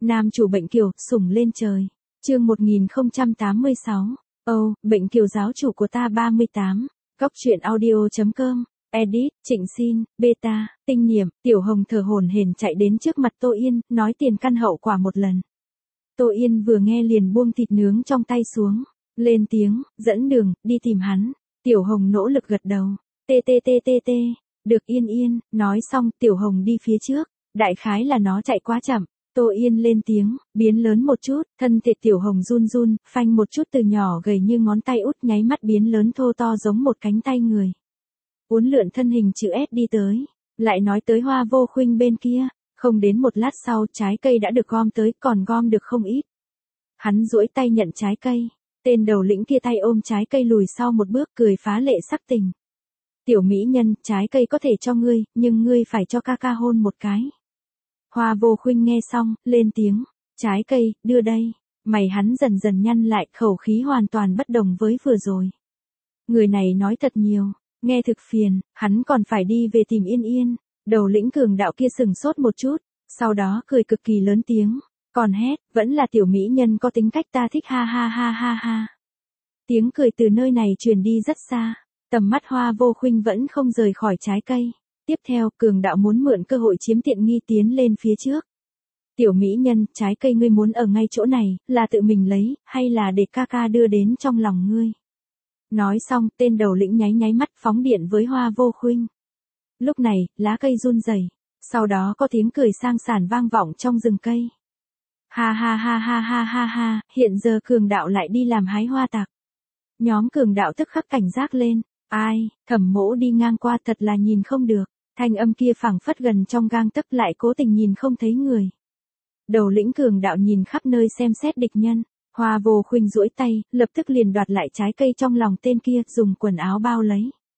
Nam chủ Bệnh Kiều, sủng lên trời. Chương 1086. Bệnh Kiều giáo chủ của ta 38. Góc truyện audio.com. Edit, Trịnh Xin, Beta, Tinh Niệm. Tiểu Hồng thở hổn hển chạy đến trước mặt Tô Yên, nói tiền căn hậu quả một lần. Tô Yên vừa nghe liền buông thịt nướng trong tay xuống, lên tiếng, dẫn đường, đi tìm hắn. Tiểu Hồng nỗ lực gật đầu. Tê. Được Yên Yên, nói xong Tiểu Hồng đi phía trước, đại khái là nó chạy quá chậm. Tô Yên lên tiếng, biến lớn một chút, thân thể Tiểu Hồng run run, phanh một chút từ nhỏ gầy như ngón tay út nháy mắt biến lớn thô to giống một cánh tay người. Uốn lượn thân hình chữ S đi tới, lại nói tới Hoa Vô Khuynh bên kia, không đến một lát sau trái cây đã được gom tới, còn gom được không ít. Hắn duỗi tay nhận trái cây, tên đầu lĩnh kia tay ôm trái cây lùi sau một bước cười phá lệ sắc tình. Tiểu mỹ nhân, trái cây có thể cho ngươi, nhưng ngươi phải cho ca ca hôn một cái. Hoa Vô Khuynh nghe xong, lên tiếng, trái cây, đưa đây. Mày hắn dần dần nhăn lại, khẩu khí hoàn toàn bất đồng với vừa rồi. Người này nói thật nhiều, nghe thực phiền, hắn còn phải đi về tìm Yên Yên. Đầu lĩnh cường đạo kia sừng sốt một chút, sau đó cười cực kỳ lớn tiếng, còn hét, vẫn là tiểu mỹ nhân có tính cách ta thích ha ha ha ha ha. Tiếng cười từ nơi này truyền đi rất xa, tầm mắt Hoa Vô Khuynh vẫn không rời khỏi trái cây. Tiếp theo, cường đạo muốn mượn cơ hội chiếm tiện nghi tiến lên phía trước. Tiểu mỹ nhân, trái cây ngươi muốn ở ngay chỗ này, là tự mình lấy, hay là để ca ca đưa đến trong lòng ngươi? Nói xong, tên đầu lĩnh nháy mắt phóng điện với Hoa Vô Khuynh. Lúc này, lá cây run rẩy, sau đó có tiếng cười sang sảng vang vọng trong rừng cây. Ha ha ha ha ha ha ha, hiện giờ cường đạo lại đi làm hái hoa tặc. Nhóm cường đạo tức khắc cảnh giác lên, ai, Thẩm Mỗ đi ngang qua thật là nhìn không được. Thanh âm kia phảng phất gần trong gang tấc lại cố tình nhìn không thấy người. Đầu lĩnh cường đạo nhìn khắp nơi xem xét địch nhân, Hoa Vô Khuynh duỗi tay, lập tức liền đoạt lại trái cây trong lòng tên kia, dùng quần áo bao lấy.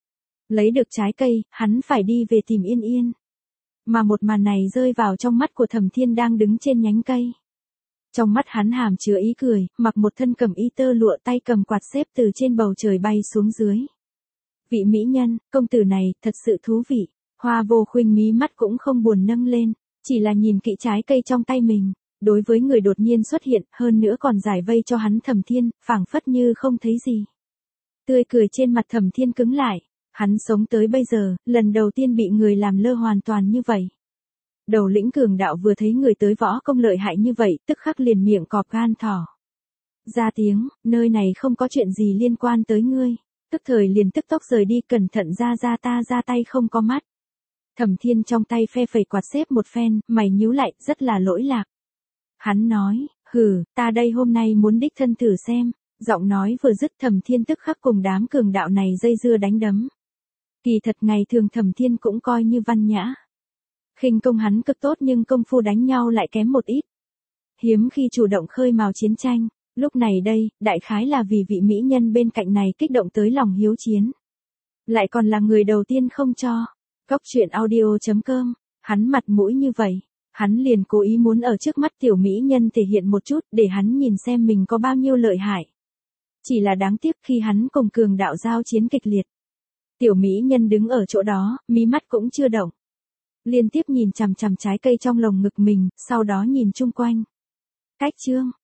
Lấy được trái cây, hắn phải đi về tìm Yên Yên. Mà một màn này rơi vào trong mắt của Thẩm Thiên đang đứng trên nhánh cây. Trong mắt hắn hàm chứa ý cười, mặc một thân cẩm y tơ lụa, tay cầm quạt xếp từ trên bầu trời bay xuống dưới. Vị mỹ nhân, công tử này, thật sự thú vị. Hoa Vô Khuynh mí mắt cũng không buồn nâng lên, chỉ là nhìn kỹ trái cây trong tay mình. Đối với người đột nhiên xuất hiện, hơn nữa còn giải vây cho hắn Thẩm Thiên, phảng phất như không thấy gì. Tươi cười trên mặt Thẩm Thiên cứng lại, hắn sống tới bây giờ, lần đầu tiên bị người làm lơ hoàn toàn như vậy. Đầu lĩnh cường đạo vừa thấy người tới võ công lợi hại như vậy, tức khắc liền miệng cọp gan thỏ. Ra tiếng, nơi này không có chuyện gì liên quan tới ngươi. Tức thời liền tức tốc rời đi, cẩn thận ta ra tay không có mắt. Thẩm Thiên trong tay phe phẩy quạt xếp một phen, mày nhíu lại, rất là lỗi lạc. Hắn nói, ta đây hôm nay muốn đích thân thử xem. Giọng nói vừa dứt Thẩm Thiên tức khắc cùng đám cường đạo này dây dưa đánh đấm. Kỳ thật ngày thường Thẩm Thiên cũng coi như văn nhã. Khinh công hắn cực tốt nhưng công phu đánh nhau lại kém một ít. Hiếm khi chủ động khơi mào chiến tranh, lúc này đây, đại khái là vì vị mỹ nhân bên cạnh này kích động tới lòng hiếu chiến. Lại còn là người đầu tiên không cho. Góc truyện audio.com, hắn mặt mũi như vậy, hắn liền cố ý muốn ở trước mắt tiểu mỹ nhân thể hiện một chút để hắn nhìn xem mình có bao nhiêu lợi hại. Chỉ là đáng tiếc khi hắn cùng cường đạo giao chiến kịch liệt. Tiểu mỹ nhân đứng ở chỗ đó, mí mắt cũng chưa động. Liên tiếp nhìn chằm chằm trái cây trong lồng ngực mình, sau đó nhìn chung quanh. Cách chương.